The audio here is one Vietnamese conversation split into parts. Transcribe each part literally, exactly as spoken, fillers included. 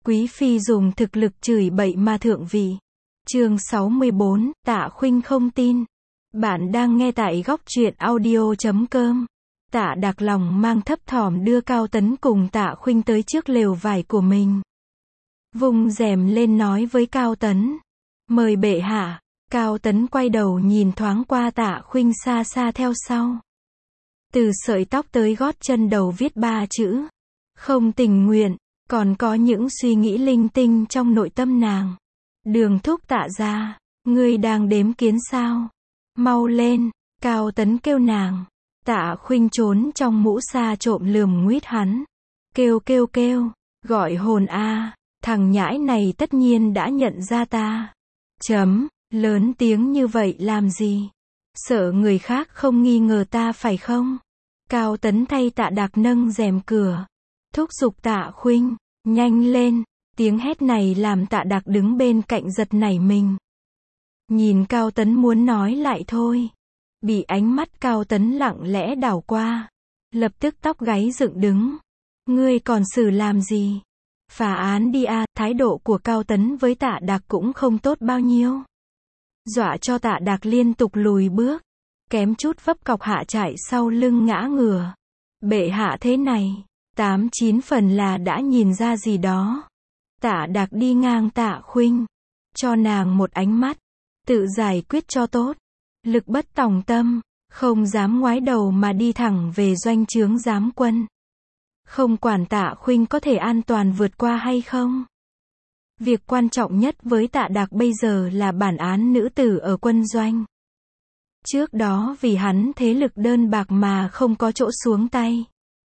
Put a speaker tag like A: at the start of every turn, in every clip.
A: Quý phi dùng thực lực chửi bậy mà thượng vị. Chương sáu mươi bốn, Tạ Khuynh không tin. Bạn đang nghe tại góc truyện audio chấm com. Tạ Đạc lòng mang thấp thỏm đưa Cao Tấn cùng Tạ Khuynh tới trước lều vải của mình. Vung rèm lên nói với Cao Tấn. Mời bệ hạ. Cao Tấn quay đầu nhìn thoáng qua Tạ Khuynh xa xa theo sau. Từ sợi tóc tới gót chân đầu viết ba chữ. Không tình nguyện. Còn có những suy nghĩ linh tinh trong nội tâm nàng. Đường thúc Tạ gia, ngươi đang đếm kiến sao? Mau lên, Cao Tấn kêu nàng. Tạ Khuynh trốn trong mũ sa trộm lườm nguýt hắn. Kêu kêu kêu, gọi hồn a, thằng nhãi này tất nhiên đã nhận ra ta. Chấm, lớn tiếng như vậy làm gì? Sợ người khác không nghi ngờ ta phải không? Cao Tấn thay Tạ Đạc nâng rèm cửa. Thúc giục Tạ Khuynh, nhanh lên, tiếng hét này làm Tạ Đạc đứng bên cạnh giật nảy mình. Nhìn Cao Tấn muốn nói lại thôi. Bị ánh mắt Cao Tấn lặng lẽ đảo qua. Lập tức tóc gáy dựng đứng. Ngươi còn xử làm gì? Phá án đi a, thái độ của Cao Tấn với Tạ Đạc cũng không tốt bao nhiêu. Dọa cho Tạ Đạc liên tục lùi bước. Kém chút vấp cọc hạ chạy sau lưng ngã ngửa. Bệ hạ thế này. Tám chín phần là đã nhìn ra gì đó. Tạ Đạc đi ngang Tạ Khuynh. Cho nàng một ánh mắt. Tự giải quyết cho tốt. Lực bất tòng tâm. Không dám ngoái đầu mà đi thẳng về doanh trướng giám quân. Không quản Tạ Khuynh có thể an toàn vượt qua hay không. Việc quan trọng nhất với Tạ Đạc bây giờ là bản án nữ tử ở quân doanh. Trước đó vì hắn thế lực đơn bạc mà không có chỗ xuống tay.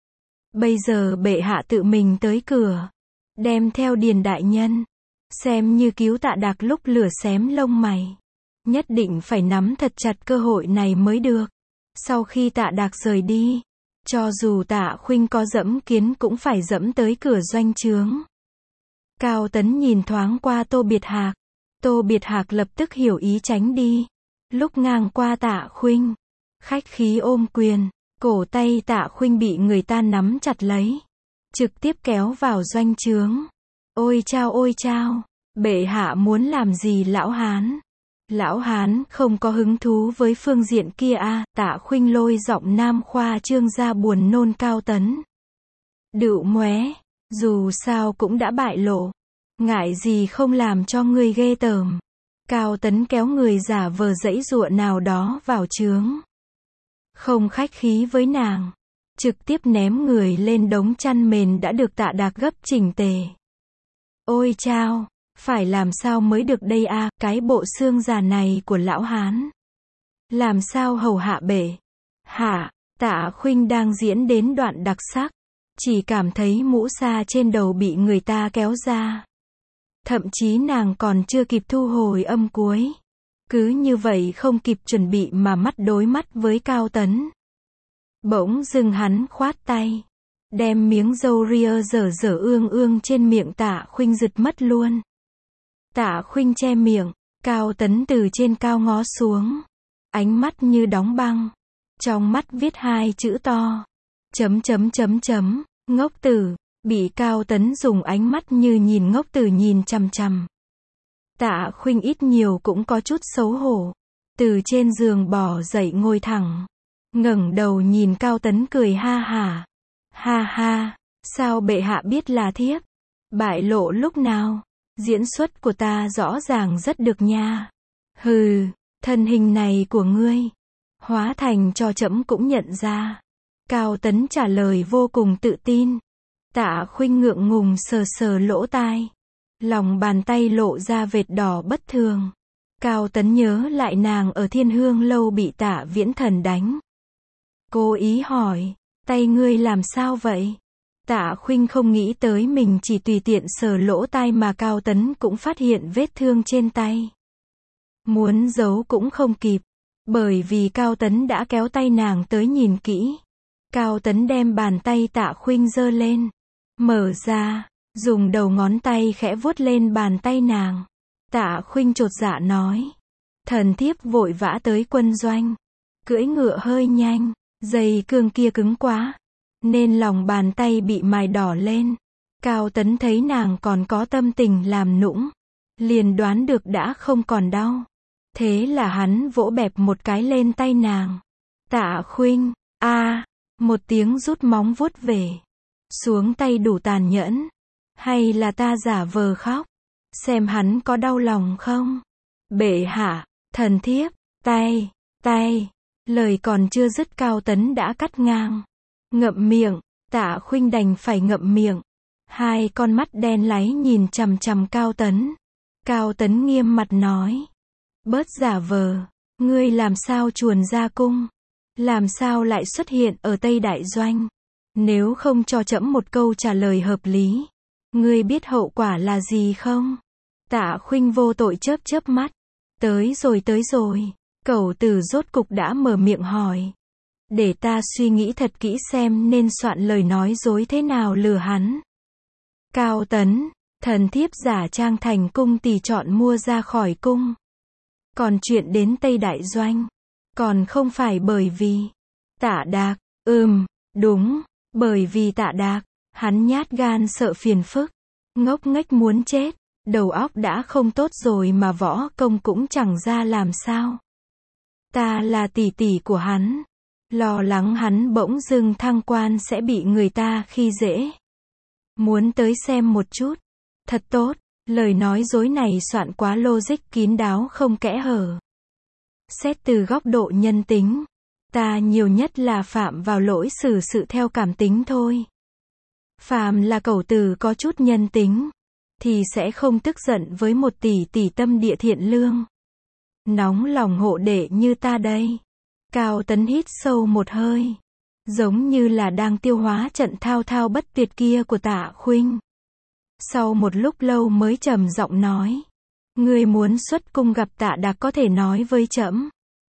A: Bây giờ bệ hạ tự mình tới cửa. Đem theo Điền đại nhân. Xem như cứu Tạ Đạc lúc lửa xém lông mày. Nhất định phải nắm thật chặt cơ hội này mới được. Sau khi Tạ Đạc rời đi. Cho dù Tạ Khuynh có dẫm kiến cũng phải dẫm tới cửa doanh trướng. Cao Tấn nhìn thoáng qua Tô Biệt Hạc. Tô Biệt Hạc lập tức hiểu ý tránh đi. Lúc ngang qua Tạ Khuynh. Khách khí ôm quyền. Cổ tay Tạ Khuynh bị người ta nắm chặt lấy. Trực tiếp kéo vào doanh trướng. Ôi chao ôi chao. Bệ hạ muốn làm gì lão hán? Lão hán không có hứng thú với phương diện kia a. Tạ Khuynh lôi giọng nam khoa trương ra buồn nôn Cao Tấn. Đựu móe. Dù sao cũng đã bại lộ. Ngại gì không làm cho ngươi ghê tởm. Cao Tấn kéo người giả vờ dãy dụa nào đó vào trướng. Không khách khí với nàng. Trực tiếp ném người lên đống chăn mền đã được Tạ Đạc gấp chỉnh tề. Ôi chao, phải làm sao mới được đây a, cái bộ xương già này của lão hán. Làm sao hầu hạ bệ hạ? Tạ Khuynh đang diễn đến đoạn đặc sắc. Chỉ cảm thấy mũ sa trên đầu bị người ta kéo ra. Thậm chí nàng còn chưa kịp thu hồi âm cuối. Cứ như vậy không kịp chuẩn bị mà mắt đối mắt với Cao Tấn. Bỗng dưng hắn khoát tay. Đem miếng râu ria dở dở ương ương trên miệng Tạ Khuynh giật mất luôn. Tạ Khuynh che miệng. Cao Tấn từ trên cao ngó xuống. Ánh mắt như đóng băng. Trong mắt viết hai chữ to. Chấm chấm chấm chấm. Ngốc tử. Bị Cao Tấn dùng ánh mắt như nhìn ngốc tử nhìn chằm chằm. Tạ Khuynh ít nhiều cũng có chút xấu hổ. Từ trên giường bò dậy ngồi thẳng. Ngẩng đầu nhìn Cao Tấn cười ha hả. Ha ha, sao bệ hạ biết là thiếp? Bại lộ lúc nào? Diễn xuất của ta rõ ràng rất được nha. Hừ, thân hình này của ngươi. Hóa thành cho trẫm cũng nhận ra. Cao Tấn trả lời vô cùng tự tin. Tạ Khuynh ngượng ngùng sờ sờ lỗ tai. Lòng bàn tay lộ ra vệt đỏ bất thường. Cao Tấn nhớ lại nàng ở Thiên Hương lâu bị Tạ Viễn Thần đánh. Cố ý hỏi, tay ngươi làm sao vậy? Tạ Khuynh không nghĩ tới mình chỉ tùy tiện sờ lỗ tai mà Cao Tấn cũng phát hiện vết thương trên tay. Muốn giấu cũng không kịp, bởi vì Cao Tấn đã kéo tay nàng tới nhìn kỹ. Cao Tấn đem bàn tay Tạ Khuynh giơ lên, mở ra, dùng đầu ngón tay khẽ vuốt lên bàn tay nàng. Tạ Khuynh chột dạ nói. Thần thiếp vội vã tới quân doanh. Cưỡi ngựa hơi nhanh, dây cương kia cứng quá. Nên lòng bàn tay bị mài đỏ lên. Cao Tấn thấy nàng còn có tâm tình làm nũng, liền đoán được đã không còn đau. Thế là hắn vỗ bẹp một cái lên tay nàng. Tạ Khuynh, a, một tiếng rút móng vuốt về. Xuống tay đủ tàn nhẫn. Hay là ta giả vờ khóc? Xem hắn có đau lòng không? Bệ hạ, thần thiếp, tay, tay. Lời còn chưa dứt Cao Tấn đã cắt ngang. Ngậm miệng, Tạ Khuynh đành phải ngậm miệng. Hai con mắt đen láy nhìn chằm chằm Cao Tấn. Cao Tấn nghiêm mặt nói. Bớt giả vờ, ngươi làm sao chuồn ra cung? Làm sao lại xuất hiện ở Tây Đại Doanh? Nếu không cho trẫm một câu trả lời hợp lý, ngươi biết hậu quả là gì không? Tạ Khuynh vô tội chớp chớp mắt. Tới rồi tới rồi, cẩu tử rốt cục đã mở miệng hỏi. Để ta suy nghĩ thật kỹ xem nên soạn lời nói dối thế nào lừa hắn. Cao Tấn, thần thiếp giả trang thành cung tỳ chọn mua ra khỏi cung. Còn chuyện đến Tây Đại Doanh, còn không phải bởi vì Tạ Đạc, ừm, đúng, bởi vì Tạ Đạc, hắn nhát gan sợ phiền phức, ngốc nghếch muốn chết, đầu óc đã không tốt rồi mà võ công cũng chẳng ra làm sao. Ta là tỷ tỷ của hắn, lo lắng hắn bỗng dưng thăng quan sẽ bị người ta khi dễ. Muốn tới xem một chút, thật tốt, lời nói dối này soạn quá logic kín đáo không kẽ hở. Xét từ góc độ nhân tính, ta nhiều nhất là phạm vào lỗi xử sự theo cảm tính thôi. Phàm là cẩu tử có chút nhân tính, thì sẽ không tức giận với một tỷ tỷ tâm địa thiện lương. Nóng lòng hộ đệ như ta đây. Cao Tấn hít sâu một hơi, giống như là đang tiêu hóa trận thao thao bất tuyệt kia của Tạ Khuynh. Sau một lúc lâu mới trầm giọng nói. Ngươi muốn xuất cung gặp Tạ Đạc có thể nói với trẫm.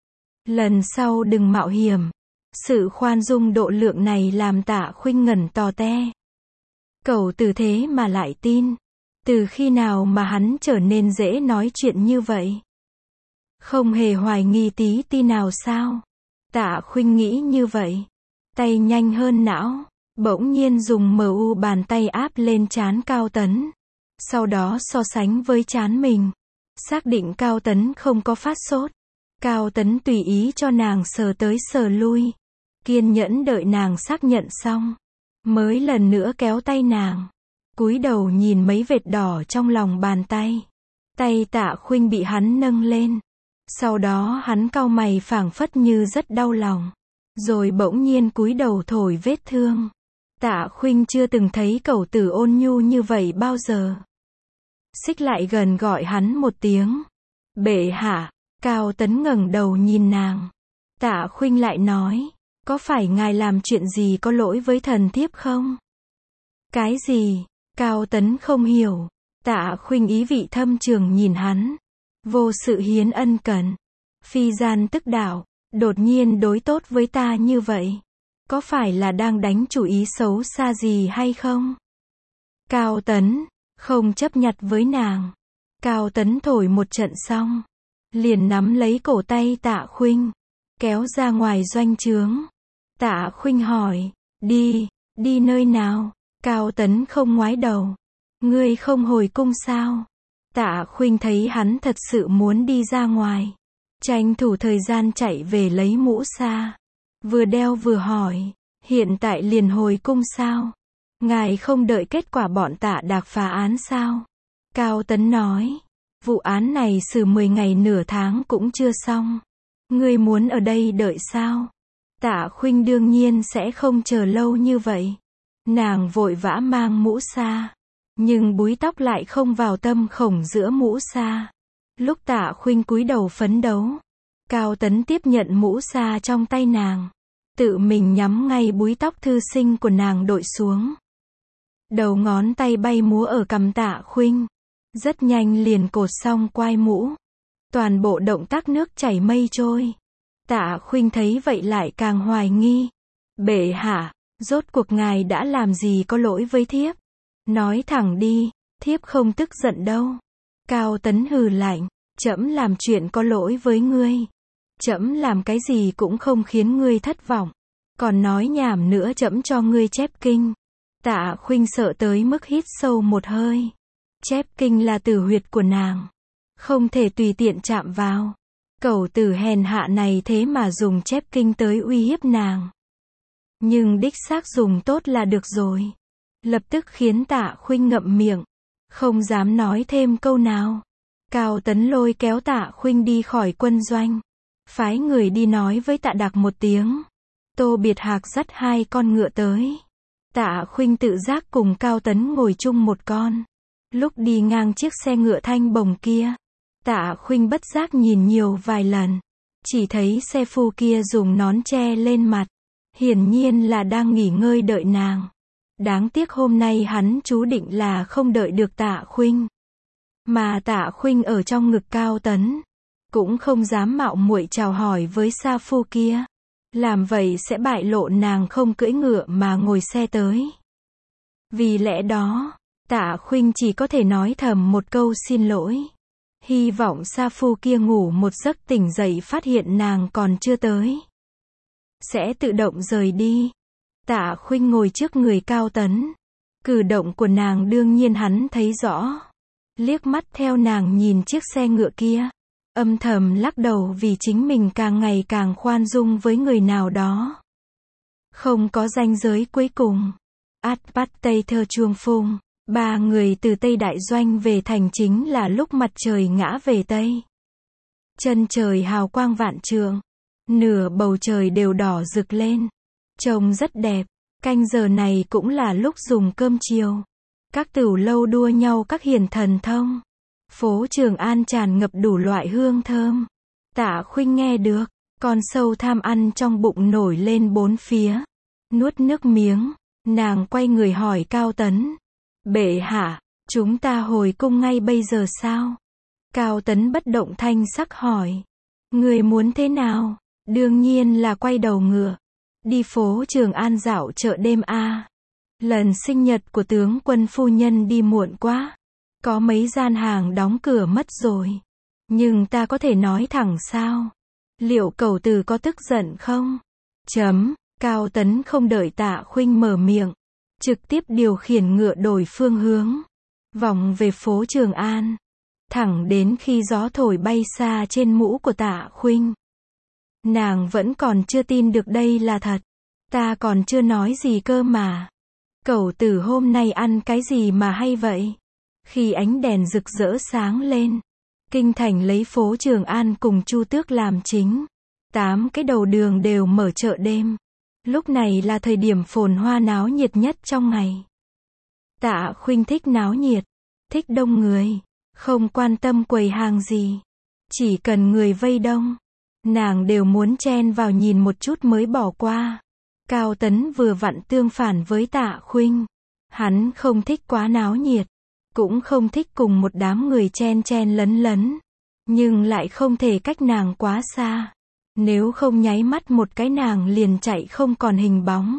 A: Lần sau đừng mạo hiểm. Sự khoan dung độ lượng này làm Tạ Khuynh ngẩn tò te. Cẩu tử thế mà lại tin. Từ khi nào mà hắn trở nên dễ nói chuyện như vậy? Không hề hoài nghi tí ti nào sao? Tạ Khuynh nghĩ như vậy. Tay nhanh hơn não. Bỗng nhiên dùng mờ u bàn tay áp lên trán Cao Tấn. Sau đó so sánh với trán mình. Xác định Cao Tấn không có phát sốt. Cao Tấn tùy ý cho nàng sờ tới sờ lui. Kiên nhẫn đợi nàng xác nhận xong. Mới lần nữa kéo tay nàng. Cúi đầu nhìn mấy vệt đỏ trong lòng bàn tay. Tay Tạ Khuynh bị hắn nâng lên. Sau đó hắn cau mày phảng phất như rất đau lòng. Rồi bỗng nhiên cúi đầu thổi vết thương. Tạ Khuynh chưa từng thấy cẩu tử ôn nhu như vậy bao giờ. Xích lại gần gọi hắn một tiếng. Bệ hạ. Cao Tấn ngẩng đầu nhìn nàng. Tạ Khuynh lại nói. Có phải ngài làm chuyện gì có lỗi với thần thiếp không? Cái gì? Cao Tấn không hiểu. Tạ Khuynh ý vị thâm trường nhìn hắn. Vô sự hiến ân cần. Phi gian tức đạo. Đột nhiên đối tốt với ta như vậy. Có phải là đang đánh chủ ý xấu xa gì hay không? Cao Tấn. Không chấp nhặt với nàng. Cao Tấn thổi một trận xong. Liền nắm lấy cổ tay Tạ Khuynh. Kéo ra ngoài doanh trướng. Tạ Khuynh hỏi. Đi. Đi nơi nào? Cao Tấn không ngoái đầu. Ngươi không hồi cung sao? Tạ Khuynh thấy hắn thật sự muốn đi ra ngoài. Tranh thủ thời gian chạy về lấy mũ sa. Vừa đeo vừa hỏi. Hiện tại liền hồi cung sao? Ngài không đợi kết quả bọn Tạ Đạc phá án sao? Cao Tấn nói. Vụ án này xử mười ngày nửa tháng cũng chưa xong. Ngươi muốn ở đây đợi sao? Tạ Khuynh đương nhiên sẽ không chờ lâu như vậy. Nàng vội vã mang mũ sa. Nhưng búi tóc lại không vào tâm khổng giữa mũ sa. Lúc Tạ Khuynh cúi đầu phấn đấu. Cao Tấn tiếp nhận mũ sa trong tay nàng. Tự mình nhắm ngay búi tóc thư sinh của nàng đội xuống. Đầu ngón tay bay múa ở cằm Tạ Khuynh. Rất nhanh liền cột xong quai mũ. Toàn bộ động tác nước chảy mây trôi. Tạ Khuynh thấy vậy lại càng hoài nghi. Bệ hạ, rốt cuộc ngài đã làm gì có lỗi với thiếp? Nói thẳng đi, thiếp không tức giận đâu. Cao Tấn hừ lạnh. Trẫm làm chuyện có lỗi với ngươi. Trẫm làm cái gì cũng không khiến ngươi thất vọng. Còn nói nhảm nữa trẫm cho ngươi chép kinh. Tạ Khuynh sợ tới mức hít sâu một hơi. Chép kinh là tử huyệt của nàng, không thể tùy tiện chạm vào. Cẩu tử hèn hạ này thế mà dùng chép kinh tới uy hiếp nàng. Nhưng đích xác dùng tốt là được rồi. Lập tức khiến Tạ Khuynh ngậm miệng, không dám nói thêm câu nào. Cao Tấn lôi kéo Tạ Khuynh đi khỏi quân doanh, phái người đi nói với Tạ Đạc một tiếng. Tô Biệt Hạc dắt hai con ngựa tới. Tạ Khuynh tự giác cùng Cao Tấn ngồi chung một con. Lúc đi ngang chiếc xe ngựa thanh bồng kia, Tạ Khuynh bất giác nhìn nhiều vài lần. Chỉ thấy xe phu kia dùng nón che lên mặt, hiển nhiên là đang nghỉ ngơi đợi nàng. Đáng tiếc hôm nay hắn chú định là không đợi được Tạ Khuynh. Mà Tạ Khuynh ở trong ngực Cao Tấn, cũng không dám mạo muội chào hỏi với sa phu kia. Làm vậy sẽ bại lộ nàng không cưỡi ngựa mà ngồi xe tới. Vì lẽ đó, Tạ Khuynh chỉ có thể nói thầm một câu xin lỗi. Hy vọng sa phu kia ngủ một giấc tỉnh dậy phát hiện nàng còn chưa tới, sẽ tự động rời đi. Tạ Khuynh ngồi trước người Cao Tấn. Cử động của nàng đương nhiên hắn thấy rõ. Liếc mắt theo nàng nhìn chiếc xe ngựa kia, âm thầm lắc đầu vì chính mình càng ngày càng khoan dung với người nào đó. Không có ranh giới cuối cùng. Át bắt Tây Thơ Chuông Phung, ba người từ Tây Đại Doanh về thành chính là lúc mặt trời ngã về Tây. Chân trời hào quang vạn trượng, nửa bầu trời đều đỏ rực lên, trông rất đẹp. Canh giờ này cũng là lúc dùng cơm chiều. Các tửu lâu đua nhau các hiền thần thông. Phố Trường An tràn ngập đủ loại hương thơm. Tạ Khuynh nghe được, con sâu tham ăn trong bụng nổi lên bốn phía. Nuốt nước miếng, nàng quay người hỏi Cao Tấn. Bệ hạ, chúng ta hồi cung ngay bây giờ sao? Cao Tấn bất động thanh sắc hỏi. Người muốn thế nào? Đương nhiên là quay đầu ngựa. Đi phố Trường An dạo chợ đêm a. Lần sinh nhật của tướng quân phu nhân đi muộn quá. Có mấy gian hàng đóng cửa mất rồi. Nhưng ta có thể nói thẳng sao? Liệu cẩu tử có tức giận không? Chấm, Cao Tấn không đợi Tạ Khuynh mở miệng, trực tiếp điều khiển ngựa đổi phương hướng, vòng về phố Trường An, thẳng đến khi gió thổi bay xa trên mũ của Tạ Khuynh. Nàng vẫn còn chưa tin được đây là thật. Ta còn chưa nói gì cơ mà. Cẩu tử hôm nay ăn cái gì mà hay vậy? Khi ánh đèn rực rỡ sáng lên, kinh thành lấy phố Trường An cùng Chu Tước làm chính. Tám cái đầu đường đều mở chợ đêm. Lúc này là thời điểm phồn hoa náo nhiệt nhất trong ngày. Tạ Khuynh thích náo nhiệt, thích đông người, không quan tâm quầy hàng gì. Chỉ cần người vây đông, nàng đều muốn chen vào nhìn một chút mới bỏ qua. Cao Tấn vừa vặn tương phản với Tạ Khuynh. Hắn không thích quá náo nhiệt, cũng không thích cùng một đám người chen chen lấn lấn, nhưng lại không thể cách nàng quá xa. Nếu không nháy mắt một cái nàng liền chạy không còn hình bóng.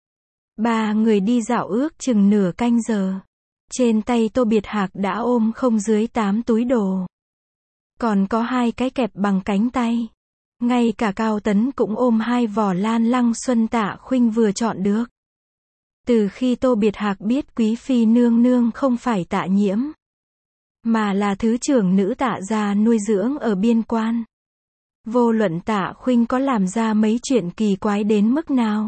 A: Ba người đi dạo ước chừng nửa canh giờ. Trên tay Tô Biệt Hạc đã ôm không dưới tám túi đồ. Còn có hai cái kẹp bằng cánh tay. Ngay cả Cao Tấn cũng ôm hai vỏ lan lăng xuân Tạ Khuynh vừa chọn được. Từ khi Tô Biệt Hạc biết quý phi nương nương không phải Tạ Nhiễm, mà là thứ trưởng nữ Tạ gia nuôi dưỡng ở biên quan, vô luận Tạ Khuynh có làm ra mấy chuyện kỳ quái đến mức nào,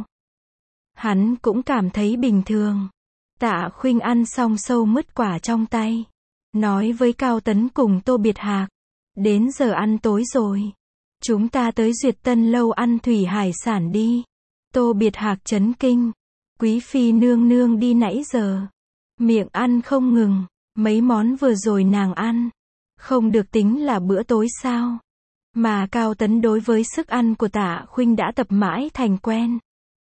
A: hắn cũng cảm thấy bình thường. Tạ Khuynh ăn xong sâu mứt quả trong tay, nói với Cao Tấn cùng Tô Biệt Hạc, đến giờ ăn tối rồi. Chúng ta tới Duyệt Tân lâu ăn thủy hải sản đi. Tô Biệt Hạc chấn kinh. Quý phi nương nương đi nãy giờ, miệng ăn không ngừng. Mấy món vừa rồi nàng ăn, không được tính là bữa tối sao? Mà Cao Tấn đối với sức ăn của Tạ Khuynh đã tập mãi thành quen.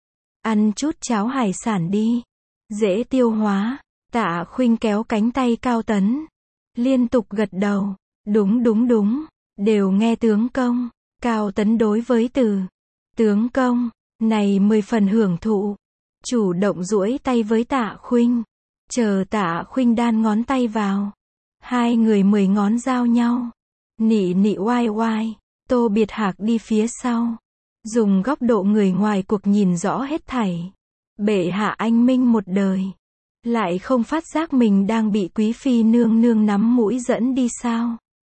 A: Ăn chút cháo hải sản đi, dễ tiêu hóa. Tạ Khuynh kéo cánh tay Cao Tấn, liên tục gật đầu. Đúng đúng đúng, đều nghe tướng công. Cao Tấn đối với từ tướng công này mười phần hưởng thụ, chủ động duỗi tay với Tạ Khuynh, chờ Tạ Khuynh đan ngón tay vào, hai người mười ngón giao nhau, nị nị oai oai. Tô Biệt Hạc đi phía sau, dùng góc độ người ngoài cuộc nhìn rõ hết thảy. Bệ hạ anh minh một đời. Lại không phát giác mình đang bị quý phi nương nương nắm mũi dẫn đi sao?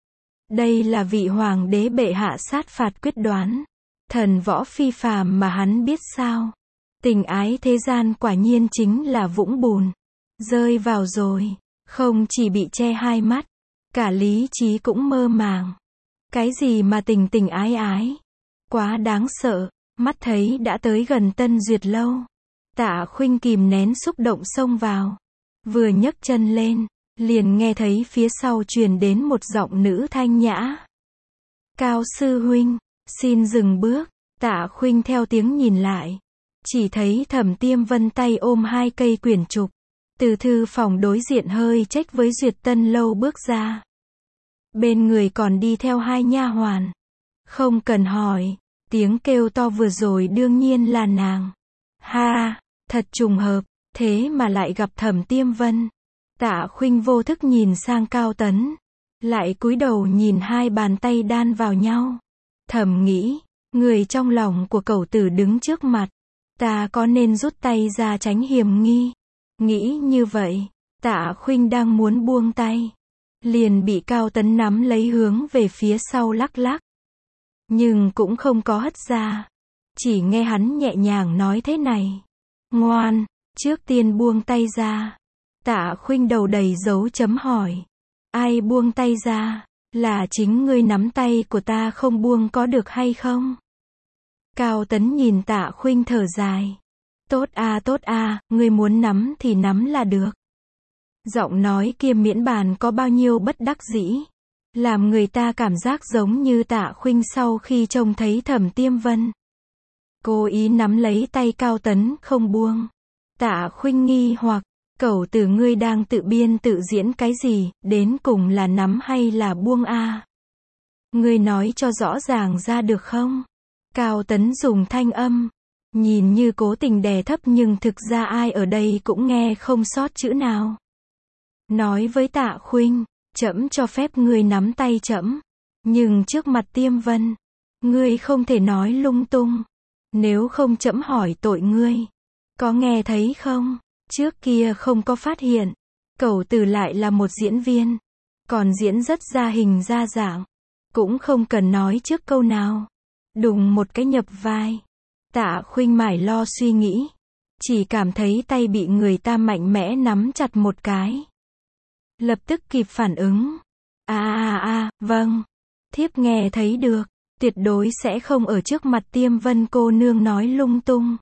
A: Đây là vị hoàng đế bệ hạ sát phạt quyết đoán. Thần võ phi phàm mà hắn biết sao? Tình ái thế gian quả nhiên chính là vũng bùn. Rơi vào rồi, không chỉ bị che hai mắt, cả lý trí cũng mơ màng. Cái gì mà tình tình ái ái? Quá đáng sợ, mắt thấy đã tới gần Tân Duyệt lâu. Tạ Khuynh kìm nén xúc động xông vào. Vừa nhấc chân lên, liền nghe thấy phía sau truyền đến một giọng nữ thanh nhã. Cao sư huynh, xin dừng bước. Tạ Khuynh theo tiếng nhìn lại. Chỉ thấy Thẩm Tiêm Vân tay ôm hai cây quyển trục. Từ thư phòng đối diện hơi chếch với Duyệt Tân lâu bước ra. Bên người còn đi theo hai nha hoàn. Không cần hỏi, tiếng kêu to vừa rồi đương nhiên là nàng. Ha, thật trùng hợp, thế mà lại gặp Thẩm Tiêm Vân. Tạ Khuynh vô thức nhìn sang Cao Tấn. Lại cúi đầu nhìn hai bàn tay đan vào nhau. Thầm nghĩ, người trong lòng của cẩu tử đứng trước mặt. Ta có nên rút tay ra tránh hiểm nghi? Nghĩ như vậy, Tạ Khuynh đang muốn buông tay. Liền bị Cao Tấn nắm lấy hướng về phía sau lắc lắc. Nhưng cũng không có hất ra. Chỉ nghe hắn nhẹ nhàng nói thế này. Ngoan, trước tiên buông tay ra. Tạ Khuynh đầu đầy dấu chấm hỏi. Ai buông tay ra? Là chính ngươi nắm tay của ta không buông có được hay không? Cao Tấn nhìn Tạ Khuynh thở dài. Tốt a tốt a, ngươi muốn nắm thì nắm là được. Giọng nói kia miễn bàn có bao nhiêu bất đắc dĩ. Làm người ta cảm giác giống như Tạ Khuynh sau khi trông thấy Thẩm Tiêm Vân. Cố ý nắm lấy tay Cao Tấn không buông. Tạ Khuynh nghi hoặc, cẩu tử ngươi đang tự biên tự diễn cái gì, đến cùng là nắm hay là buông a? Ngươi nói cho rõ ràng ra được không? Cao Tấn dùng thanh âm, nhìn như cố tình đè thấp nhưng thực ra ai ở đây cũng nghe không sót chữ nào. Nói với Tạ Khuynh, trẫm cho phép ngươi nắm tay trẫm, nhưng trước mặt Tiêm Vân, ngươi không thể nói lung tung, nếu không trẫm hỏi tội ngươi. Có nghe thấy không? Trước kia không có phát hiện, cẩu tử lại là một diễn viên, còn diễn rất ra hình ra dạng, cũng không cần nói trước câu nào. Đùng một cái nhập vai. Tạ Khuynh mải lo suy nghĩ, chỉ cảm thấy tay bị người ta mạnh mẽ nắm chặt một cái. Lập tức kịp phản ứng. À à à, vâng. Thiếp nghe thấy được, tuyệt đối sẽ không ở trước mặt Tiêm Vân cô nương nói lung tung.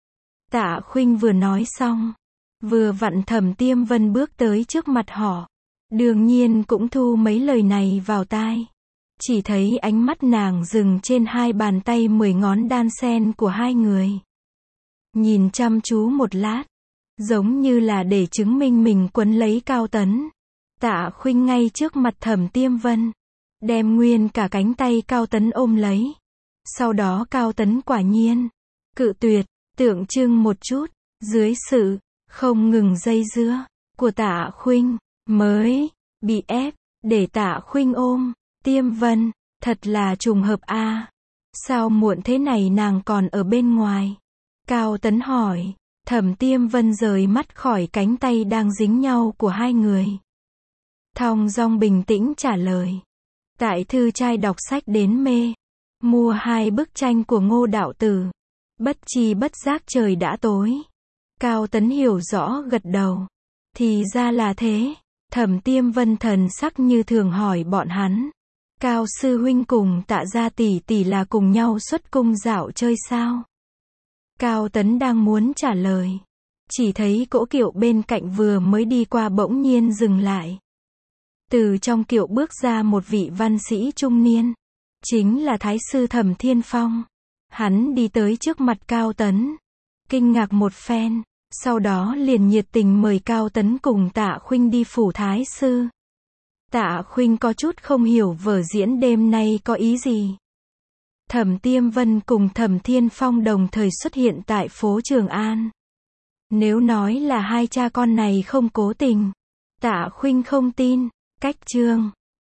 A: Tạ Khuynh vừa nói xong, vừa vặn Thẩm Tiêm Vân bước tới trước mặt họ. Đương nhiên cũng thu mấy lời này vào tai. Chỉ thấy ánh mắt nàng dừng trên hai bàn tay mười ngón đan sen của hai người. Nhìn chăm chú một lát, giống như là để chứng minh mình quấn lấy Cao Tấn. Tạ Khuynh ngay trước mặt Thẩm Tiêm Vân, đem nguyên cả cánh tay Cao Tấn ôm lấy. Sau đó Cao Tấn quả nhiên cự tuyệt, tượng trưng một chút, dưới sự không ngừng dây dưa của Tạ Khuynh, mới bị ép để Tạ Khuynh ôm. Tiêm Vân, thật là trùng hợp a. À. Sao muộn thế này nàng còn ở bên ngoài? Cao Tấn hỏi. Thẩm Tiêm Vân rời mắt khỏi cánh tay đang dính nhau của hai người. Thong dong bình tĩnh trả lời. Tại thư trai đọc sách đến mê. Mua hai bức tranh của Ngô đạo tử. Bất chi bất giác trời đã tối. Cao Tấn hiểu rõ gật đầu. Thì ra là thế. Thẩm Tiêm Vân thần sắc như thường hỏi bọn hắn. Cao sư huynh cùng Tạ gia tỷ tỷ là cùng nhau xuất cung dạo chơi sao? Cao Tấn đang muốn trả lời. Chỉ thấy cỗ kiệu bên cạnh vừa mới đi qua bỗng nhiên dừng lại. Từ trong kiệu bước ra một vị văn sĩ trung niên. Chính là Thái sư Thẩm Thiên Phong. Hắn đi tới trước mặt Cao Tấn. Kinh ngạc một phen. Sau đó liền nhiệt tình mời Cao Tấn cùng Tạ Khuynh đi phủ Thái sư. Tạ Khuynh có chút không hiểu vở diễn đêm nay có ý gì. Thẩm Tiêm Vân cùng Thẩm Thiên Phong đồng thời xuất hiện tại phố Trường An. Nếu nói là hai cha con này không cố tình, Tạ Khuynh không tin. Cách chương